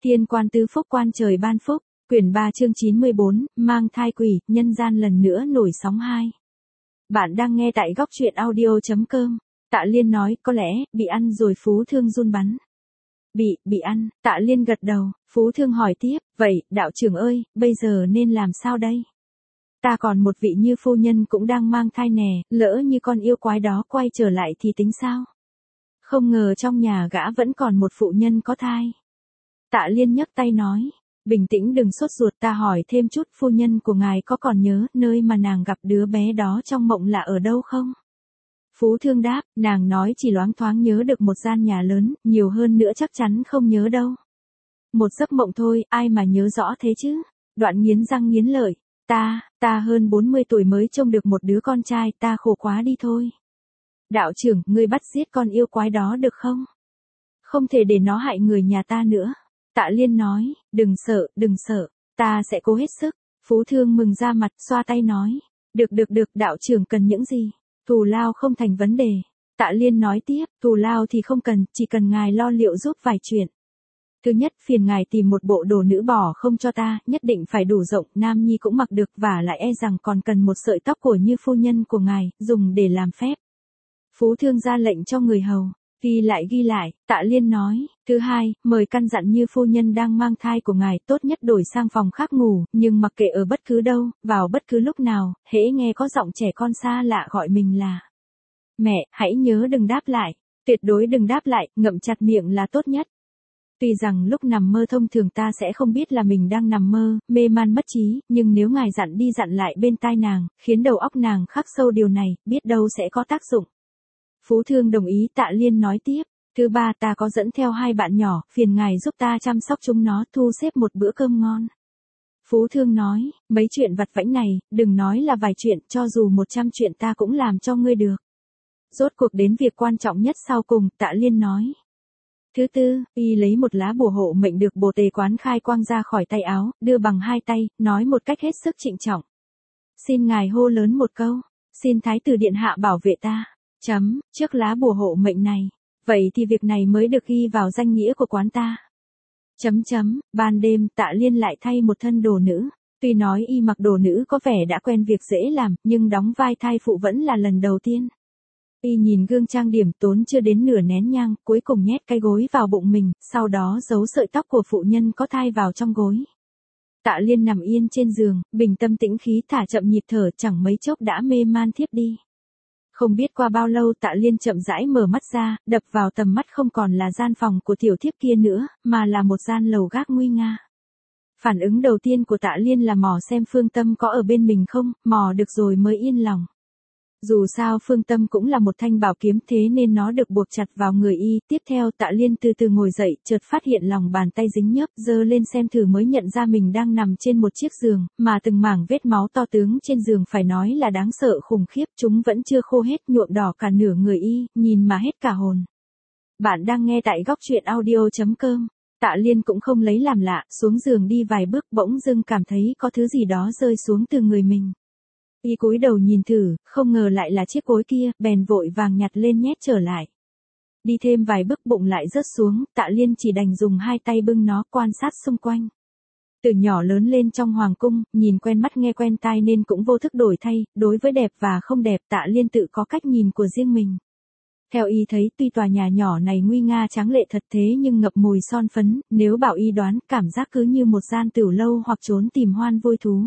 Thiên quan tứ phúc quan trời ban phúc, quyển 3 chương 94, mang thai quỷ, nhân gian lần nữa nổi sóng 2. Bạn đang nghe tại góc truyện audio.com. Tạ Liên nói, có lẽ, bị ăn rồi. Phú Thương run bắn. Bị ăn, Tạ Liên gật đầu. Phú Thương hỏi tiếp, vậy, đạo trưởng ơi, bây giờ nên làm sao đây? Ta còn một vị như phu nhân cũng đang mang thai nè, lỡ như con yêu quái đó quay trở lại thì tính sao? Không ngờ trong nhà gã vẫn còn một phụ nhân có thai. Tạ Liên nhấc tay nói, bình tĩnh đừng sốt ruột, ta hỏi thêm chút, phu nhân của ngài có còn nhớ nơi mà nàng gặp đứa bé đó trong mộng là ở đâu không? Phú Thương đáp, nàng nói chỉ loáng thoáng nhớ được một gian nhà lớn, nhiều hơn nữa chắc chắn không nhớ đâu. Một giấc mộng thôi, ai mà nhớ rõ thế chứ? Đoạn nghiến răng nghiến lợi, ta hơn 40 tuổi mới trông được một đứa con trai, ta khổ quá đi thôi. Đạo trưởng, ngươi bắt giết con yêu quái đó được không? Không thể để nó hại người nhà ta nữa. Tạ Liên nói, đừng sợ, ta sẽ cố hết sức. Phú Thương mừng ra mặt, xoa tay nói, được, đạo trưởng cần những gì? Thù lao không thành vấn đề. Tạ Liên nói tiếp, thù lao thì không cần, chỉ cần ngài lo liệu giúp vài chuyện. Thứ nhất, phiền ngài tìm một bộ đồ nữ bò không cho ta, nhất định phải đủ rộng, nam nhi cũng mặc được, và lại e rằng còn cần một sợi tóc của như phu nhân của ngài, dùng để làm phép. Phú Thương ra lệnh cho người hầu. Ghi lại, Tạ Liên nói, thứ hai, mời căn dặn như phu nhân đang mang thai của ngài tốt nhất đổi sang phòng khác ngủ, nhưng mặc kệ ở bất cứ đâu, vào bất cứ lúc nào, hễ nghe có giọng trẻ con xa lạ gọi mình là mẹ, hãy nhớ đừng đáp lại, tuyệt đối đừng đáp lại, ngậm chặt miệng là tốt nhất. Tuy rằng lúc nằm mơ thông thường ta sẽ không biết là mình đang nằm mơ, mê man mất trí, nhưng nếu ngài dặn đi dặn lại bên tai nàng, khiến đầu óc nàng khắc sâu điều này, biết đâu sẽ có tác dụng. Phú Thương đồng ý. Tạ Liên nói tiếp, thứ ba, ta có dẫn theo 2 bạn nhỏ, phiền ngài giúp ta chăm sóc chúng nó, thu xếp một bữa cơm ngon. Phú Thương nói, mấy chuyện vặt vãnh này, đừng nói là vài chuyện, cho dù 100 chuyện ta cũng làm cho ngươi được. Rốt cuộc đến việc quan trọng nhất sau cùng, Tạ Liên nói. Thứ tư, y lấy một lá bùa hộ mệnh được Bồ Tề Quán khai quang ra khỏi tay áo, đưa bằng 2 tay, nói một cách hết sức trịnh trọng. Xin ngài hô lớn một câu, xin Thái tử điện hạ bảo vệ ta. Trước lá bùa hộ mệnh này, vậy thì việc này mới được ghi vào danh nghĩa của quán ta. Ban đêm, Tạ Liên lại thay một thân đồ nữ. Tuy nói y mặc đồ nữ có vẻ đã quen việc dễ làm, nhưng đóng vai thai phụ vẫn là lần đầu tiên. Y nhìn gương trang điểm tốn chưa đến nửa nén nhang, cuối cùng nhét cái gối vào bụng mình, sau đó giấu sợi tóc của phụ nhân có thai vào trong gối. Tạ Liên nằm yên trên giường, bình tâm tĩnh khí, thả chậm nhịp thở, chẳng mấy chốc đã mê man thiếp đi. Không biết qua bao lâu Tạ Liên chậm rãi mở mắt ra, đập vào tầm mắt không còn là gian phòng của tiểu thiếp kia nữa, mà là một gian lầu gác nguy nga. Phản ứng đầu tiên của Tạ Liên là mò xem Phương Tâm có ở bên mình không, mò được rồi mới yên lòng. Dù sao Phương Tâm cũng là một thanh bảo kiếm, thế nên nó được buộc chặt vào người y. Tiếp theo Tạ Liên từ từ ngồi dậy, chợt phát hiện lòng bàn tay dính nhớp, giơ lên xem thử mới nhận ra mình đang nằm trên một chiếc giường, mà từng mảng vết máu to tướng trên giường phải nói là đáng sợ khủng khiếp, chúng vẫn chưa khô hết, nhuộm đỏ cả nửa người y, nhìn mà hết cả hồn. Bạn đang nghe tại góc truyện audio.com. Tạ Liên cũng không lấy làm lạ, xuống giường đi vài bước bỗng dưng cảm thấy có thứ gì đó rơi xuống từ người mình. Y cúi đầu nhìn thử, không ngờ lại là chiếc gối kia, bèn vội vàng nhặt lên nhét trở lại. Đi thêm vài bước bụng lại rớt xuống, Tạ Liên chỉ đành dùng 2 tay bưng nó, quan sát xung quanh. Từ nhỏ lớn lên trong hoàng cung, nhìn quen mắt nghe quen tai nên cũng vô thức đổi thay, đối với đẹp và không đẹp Tạ Liên tự có cách nhìn của riêng mình. Theo y thấy, tuy tòa nhà nhỏ này nguy nga tráng lệ thật thế nhưng ngập mùi son phấn, nếu bảo y đoán, cảm giác cứ như một gian tửu lâu hoặc trốn tìm hoan vui thú.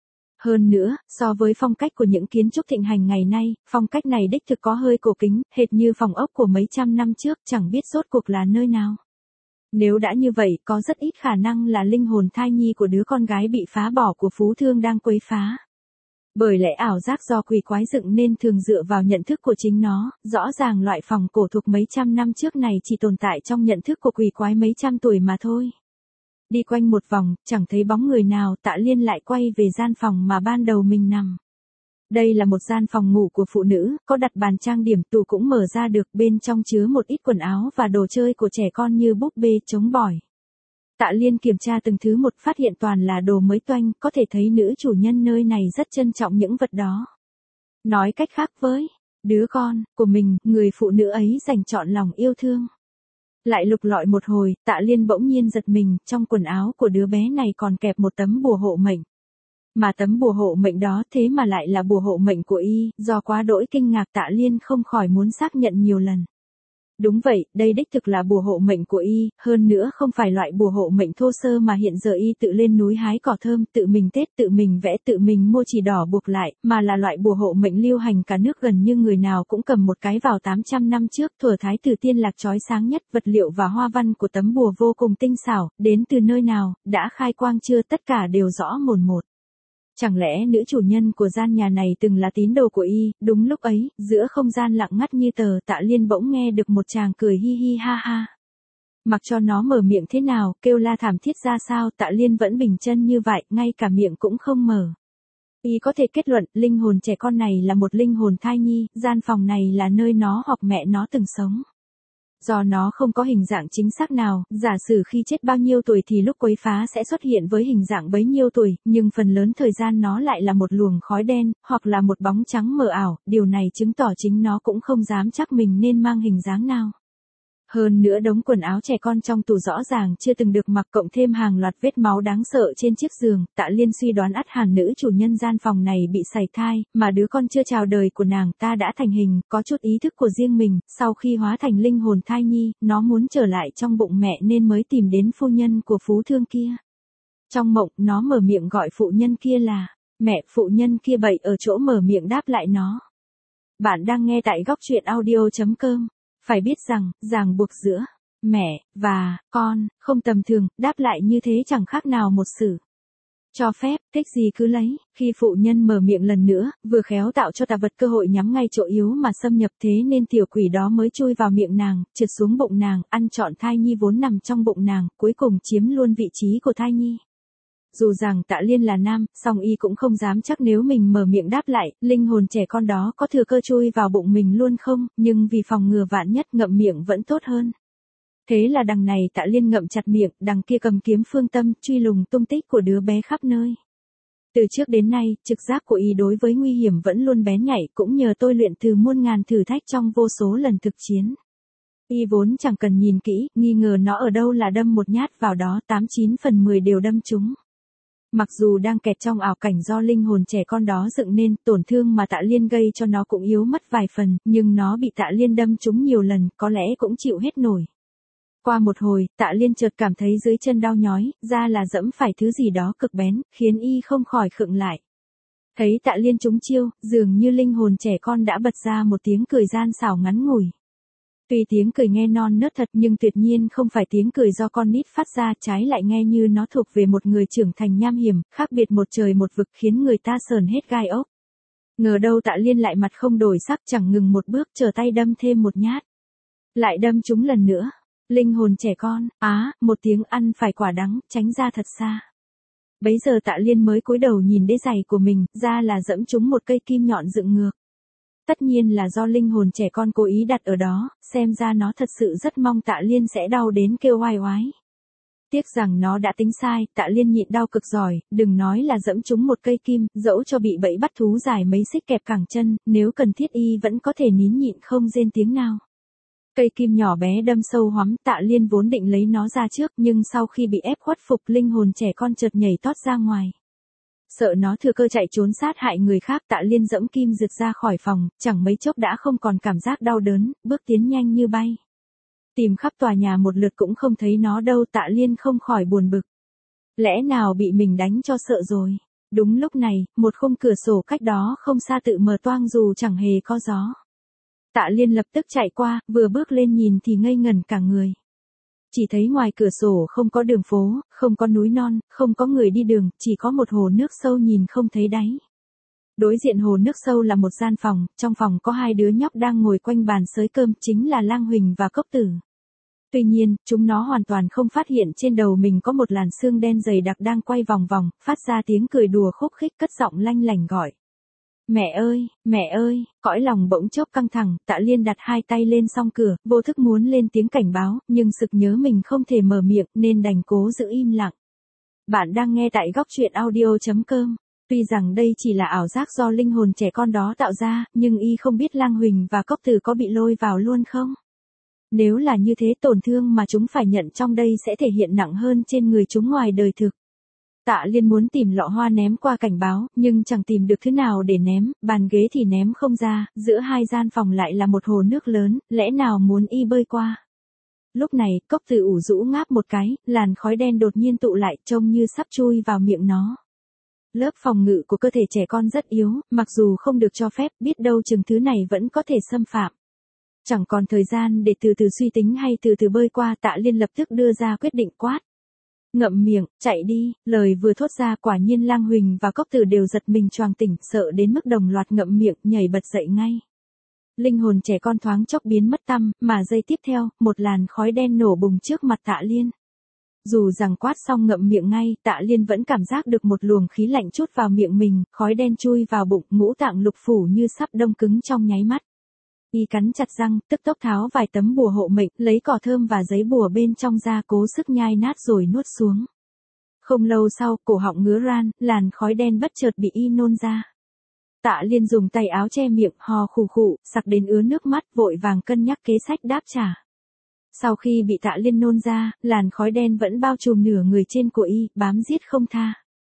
Hơn nữa, so với phong cách của những kiến trúc thịnh hành ngày nay, phong cách này đích thực có hơi cổ kính, hệt như phòng ốc của mấy trăm năm trước, chẳng biết rốt cuộc là nơi nào. Nếu đã như vậy, có rất ít khả năng là linh hồn thai nhi của đứa con gái bị phá bỏ của Phú Thương đang quấy phá. Bởi lẽ ảo giác do quỷ quái dựng nên thường dựa vào nhận thức của chính nó, rõ ràng loại phòng cổ thuộc mấy trăm năm trước này chỉ tồn tại trong nhận thức của quỷ quái mấy trăm tuổi mà thôi. Đi quanh một vòng, chẳng thấy bóng người nào, Tạ Liên lại quay về gian phòng mà ban đầu mình nằm. Đây là một gian phòng ngủ của phụ nữ, có đặt bàn trang điểm, tủ cũng mở ra được, bên trong chứa một ít quần áo và đồ chơi của trẻ con như búp bê, trống bỏi. Tạ Liên kiểm tra từng thứ một, phát hiện toàn là đồ mới toanh, có thể thấy nữ chủ nhân nơi này rất trân trọng những vật đó. Nói cách khác, với đứa con của mình, người phụ nữ ấy dành trọn lòng yêu thương. Lại lục lọi một hồi, Tạ Liên bỗng nhiên giật mình, trong quần áo của đứa bé này còn kẹp một tấm bùa hộ mệnh. Mà tấm bùa hộ mệnh đó thế mà lại là bùa hộ mệnh của y, do quá đỗi kinh ngạc Tạ Liên không khỏi muốn xác nhận nhiều lần. Đúng vậy, đây đích thực là bùa hộ mệnh của y, hơn nữa không phải loại bùa hộ mệnh thô sơ mà hiện giờ y tự lên núi hái cỏ thơm, tự mình tết, tự mình vẽ, tự mình mua chỉ đỏ buộc lại, mà là loại bùa hộ mệnh lưu hành cả nước, gần như người nào cũng cầm một cái vào 800 năm trước, thuở Thái Tử Tiên Lạc chói sáng nhất, vật liệu và hoa văn của tấm bùa vô cùng tinh xảo, đến từ nơi nào, đã khai quang chưa, tất cả đều rõ mồn một. Chẳng lẽ nữ chủ nhân của gian nhà này từng là tín đồ của y? Đúng lúc ấy, giữa không gian lặng ngắt như tờ, Tạ Liên bỗng nghe được một chàng cười hi hi ha ha. Mặc cho nó mở miệng thế nào, kêu la thảm thiết ra sao, Tạ Liên vẫn bình chân như vậy, ngay cả miệng cũng không mở. Y có thể kết luận, linh hồn trẻ con này là một linh hồn thai nhi, gian phòng này là nơi nó hoặc mẹ nó từng sống. Do nó không có hình dạng chính xác nào, giả sử khi chết bao nhiêu tuổi thì lúc quấy phá sẽ xuất hiện với hình dạng bấy nhiêu tuổi, nhưng phần lớn thời gian nó lại là một luồng khói đen, hoặc là một bóng trắng mờ ảo, điều này chứng tỏ chính nó cũng không dám chắc mình nên mang hình dáng nào. Hơn nữa đống quần áo trẻ con trong tủ rõ ràng chưa từng được mặc, cộng thêm hàng loạt vết máu đáng sợ trên chiếc giường, Tạ Liên suy đoán ắt hẳn nữ chủ nhân gian phòng này bị sảy thai, mà đứa con chưa chào đời của nàng ta đã thành hình, có chút ý thức của riêng mình, sau khi hóa thành linh hồn thai nhi, nó muốn trở lại trong bụng mẹ nên mới tìm đến phu nhân của phú thương kia. Trong mộng, nó mở miệng gọi phụ nhân kia là mẹ, phụ nhân kia bậy ở chỗ mở miệng đáp lại nó. Bạn đang nghe tại góc truyện audio.com. Phải biết rằng, ràng buộc giữa mẹ và con không tầm thường, đáp lại như thế chẳng khác nào một sự cho phép, thích gì cứ lấy. Khi phụ nhân mở miệng lần nữa, vừa khéo tạo cho tà vật cơ hội nhắm ngay chỗ yếu mà xâm nhập, thế nên tiểu quỷ đó mới chui vào miệng nàng, trượt xuống bụng nàng, ăn trọn thai nhi vốn nằm trong bụng nàng, cuối cùng chiếm luôn vị trí của thai nhi. Dù rằng Tạ Liên là nam, song y cũng không dám chắc nếu mình mở miệng đáp lại, linh hồn trẻ con đó có thừa cơ chui vào bụng mình luôn không, nhưng vì phòng ngừa vạn nhất, ngậm miệng vẫn tốt hơn. Thế là đằng này Tạ Liên ngậm chặt miệng, đằng kia cầm kiếm phương tâm, truy lùng tung tích của đứa bé khắp nơi. Từ trước đến nay, trực giác của y đối với nguy hiểm vẫn luôn bén nhạy, cũng nhờ tôi luyện từ muôn ngàn thử thách trong vô số lần thực chiến. Y vốn chẳng cần nhìn kỹ, nghi ngờ nó ở đâu là đâm một nhát vào đó, 89 phần 10 đều đâm trúng. Mặc dù đang kẹt trong ảo cảnh do linh hồn trẻ con đó dựng nên, tổn thương mà Tạ Liên gây cho nó cũng yếu mất vài phần, nhưng nó bị Tạ Liên đâm trúng nhiều lần, có lẽ cũng chịu hết nổi. Qua một hồi, Tạ Liên chợt cảm thấy dưới chân đau nhói, ra là dẫm phải thứ gì đó cực bén, khiến y không khỏi khựng lại. Thấy Tạ Liên trúng chiêu, dường như linh hồn trẻ con đã bật ra một tiếng cười gian xảo ngắn ngủi. Tuy tiếng cười nghe non nớt thật nhưng tuyệt nhiên không phải tiếng cười do con nít phát ra, trái lại nghe như nó thuộc về một người trưởng thành nham hiểm, khác biệt một trời một vực, khiến người ta sờn hết gai ốc. Ngờ đâu Tạ Liên lại mặt không đổi sắc, chẳng ngừng một bước, trở tay đâm thêm một nhát. Lại đâm trúng lần nữa. Linh hồn trẻ con, một tiếng ăn phải quả đắng, tránh ra thật xa. Bấy giờ Tạ Liên mới cúi đầu nhìn đế giày của mình, ra là dẫm trúng một cây kim nhọn dựng ngược. Tất nhiên là do linh hồn trẻ con cố ý đặt ở đó, xem ra nó thật sự rất mong Tạ Liên sẽ đau đến kêu oai oái. Tiếc rằng nó đã tính sai, Tạ Liên nhịn đau cực giỏi, đừng nói là dẫm trúng một cây kim, dẫu cho bị bẫy bắt thú dài mấy xích kẹp cẳng chân, nếu cần thiết y vẫn có thể nín nhịn không rên tiếng nào. Cây kim nhỏ bé đâm sâu hoắm, Tạ Liên vốn định lấy nó ra trước, nhưng sau khi bị ép khuất phục, linh hồn trẻ con chợt nhảy tót ra ngoài. Sợ nó thừa cơ chạy trốn sát hại người khác, Tạ Liên dẫm kim rượt ra khỏi phòng, chẳng mấy chốc đã không còn cảm giác đau đớn, bước tiến nhanh như bay. Tìm khắp tòa nhà một lượt cũng không thấy nó đâu, Tạ Liên không khỏi buồn bực. Lẽ nào bị mình đánh cho sợ rồi? Đúng lúc này, một khung cửa sổ cách đó không xa tự mở toang dù chẳng hề có gió. Tạ Liên lập tức chạy qua, vừa bước lên nhìn thì ngây ngẩn cả người. Chỉ thấy ngoài cửa sổ không có đường phố, không có núi non, không có người đi đường, chỉ có một hồ nước sâu nhìn không thấy đáy. Đối diện hồ nước sâu là một gian phòng, trong phòng có hai đứa nhóc đang ngồi quanh bàn xới cơm, chính là Lang Huỳnh và Cốc Tử. Tuy nhiên, chúng nó hoàn toàn không phát hiện trên đầu mình có một làn sương đen dày đặc đang quay vòng vòng, phát ra tiếng cười đùa khúc khích, cất giọng lanh lảnh gọi. Mẹ ơi, cõi lòng bỗng chốc căng thẳng, Tạ Liên đặt hai tay lên song cửa, vô thức muốn lên tiếng cảnh báo, nhưng sực nhớ mình không thể mở miệng nên đành cố giữ im lặng. Bạn đang nghe tại góc truyện audio.com. Tuy rằng đây chỉ là ảo giác do linh hồn trẻ con đó tạo ra, nhưng y không biết Lang Huỳnh và Cốc Tử có bị lôi vào luôn không? Nếu là như thế tổn thương mà chúng phải nhận trong đây sẽ thể hiện nặng hơn trên người chúng ngoài đời thực. Tạ Liên muốn tìm lọ hoa ném qua cảnh báo, nhưng chẳng tìm được thứ nào để ném, bàn ghế thì ném không ra, giữa hai gian phòng lại là một hồ nước lớn, lẽ nào muốn y bơi qua. Lúc này, cốc từ ủ rũ ngáp một cái, làn khói đen đột nhiên tụ lại trông như sắp chui vào miệng nó. Lớp phòng ngự của cơ thể trẻ con rất yếu, mặc dù không được cho phép, biết đâu chừng thứ này vẫn có thể xâm phạm. Chẳng còn thời gian để từ từ suy tính hay từ từ bơi qua, Tạ Liên lập tức đưa ra quyết định quát. Ngậm miệng, chạy đi, lời vừa thốt ra quả nhiên Lang Huỳnh và Cốc Tử đều giật mình choàng tỉnh, sợ đến mức đồng loạt ngậm miệng, nhảy bật dậy ngay. Linh hồn trẻ con thoáng chốc biến mất tăm, mà giây tiếp theo, một làn khói đen nổ bùng trước mặt Tạ Liên. Dù rằng quát xong ngậm miệng ngay, Tạ Liên vẫn cảm giác được một luồng khí lạnh trút vào miệng mình, khói đen chui vào bụng, ngũ tạng lục phủ như sắp đông cứng trong nháy mắt. Y cắn chặt răng, tức tốc tháo vài tấm bùa hộ mệnh, lấy cỏ thơm và giấy bùa bên trong ra cố sức nhai nát rồi nuốt xuống. Không lâu sau, cổ họng ngứa ran, làn khói đen bất chợt bị y nôn ra. Tạ Liên dùng tay áo che miệng, ho khù khụ, sặc đến ứa nước mắt, vội vàng cân nhắc kế sách đáp trả. Sau khi bị Tạ Liên nôn ra, làn khói đen vẫn bao trùm nửa người trên của y, bám giết không tha.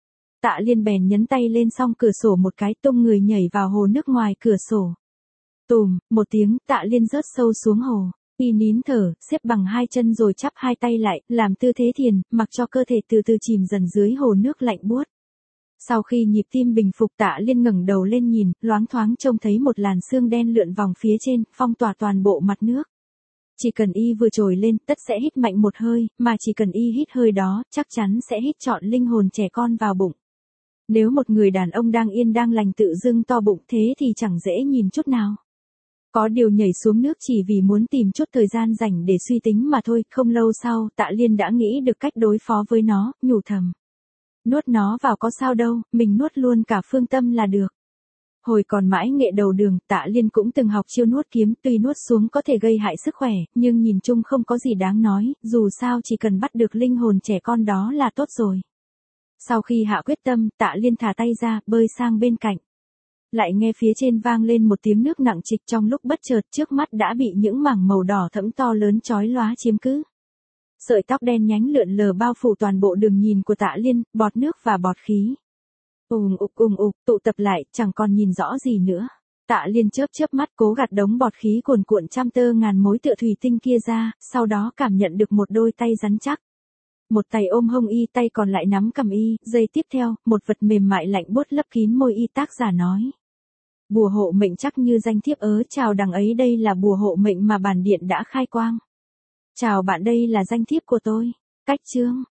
Tạ Liên bèn nhấn tay lên song cửa sổ một cái, tung người nhảy vào hồ nước ngoài cửa sổ. Tùm, một tiếng, Tạ Liên rớt sâu xuống hồ. Y nín thở, xếp bằng hai chân rồi chắp hai tay lại, làm tư thế thiền, mặc cho cơ thể từ từ chìm dần dưới hồ nước lạnh buốt. Sau khi nhịp tim bình phục, Tạ Liên ngẩng đầu lên nhìn, loáng thoáng trông thấy một làn sương đen lượn vòng phía trên, phong tỏa toàn bộ mặt nước. Chỉ cần y vừa trồi lên, tất sẽ hít mạnh một hơi, mà chỉ cần y hít hơi đó, chắc chắn sẽ hít trọn linh hồn trẻ con vào bụng. Nếu một người đàn ông đang yên đang lành tự dưng to bụng thế thì chẳng dễ nhìn chút nào. Có điều nhảy xuống nước chỉ vì muốn tìm chút thời gian rảnh để suy tính mà thôi, không lâu sau, Tạ Liên đã nghĩ được cách đối phó với nó, nhủ thầm. Nuốt nó vào có sao đâu, mình nuốt luôn cả phương tâm là được. Hồi còn mãi nghệ đầu đường, Tạ Liên cũng từng học chiêu nuốt kiếm, tuy nuốt xuống có thể gây hại sức khỏe, nhưng nhìn chung không có gì đáng nói, dù sao chỉ cần bắt được linh hồn trẻ con đó là tốt rồi. Sau khi hạ quyết tâm, Tạ Liên thả tay ra, bơi sang bên cạnh. Lại nghe phía trên vang lên một tiếng nước nặng trịch, trong lúc bất chợt trước mắt đã bị những mảng màu đỏ thẫm to lớn chói lóa chiếm cứ. Sợi tóc đen nhánh lượn lờ bao phủ toàn bộ đường nhìn của Tạ Liên, bọt nước và bọt khí. Tụ tập lại, chẳng còn nhìn rõ gì nữa. Tạ Liên chớp mắt cố gạt đống bọt khí cuồn cuộn trăm tơ ngàn mối tựa thủy tinh kia ra, sau đó cảm nhận được một đôi tay rắn chắc. Một tay ôm hông y, tay còn lại nắm cầm y, giây tiếp theo, một vật mềm mại lạnh buốt lấp kín môi y, tác giả nói. Bùa hộ mệnh chắc như danh thiếp chào đằng ấy, đây là bùa hộ mệnh mà bản điện đã khai quang. Chào bạn, đây là danh thiếp của tôi. Cách chương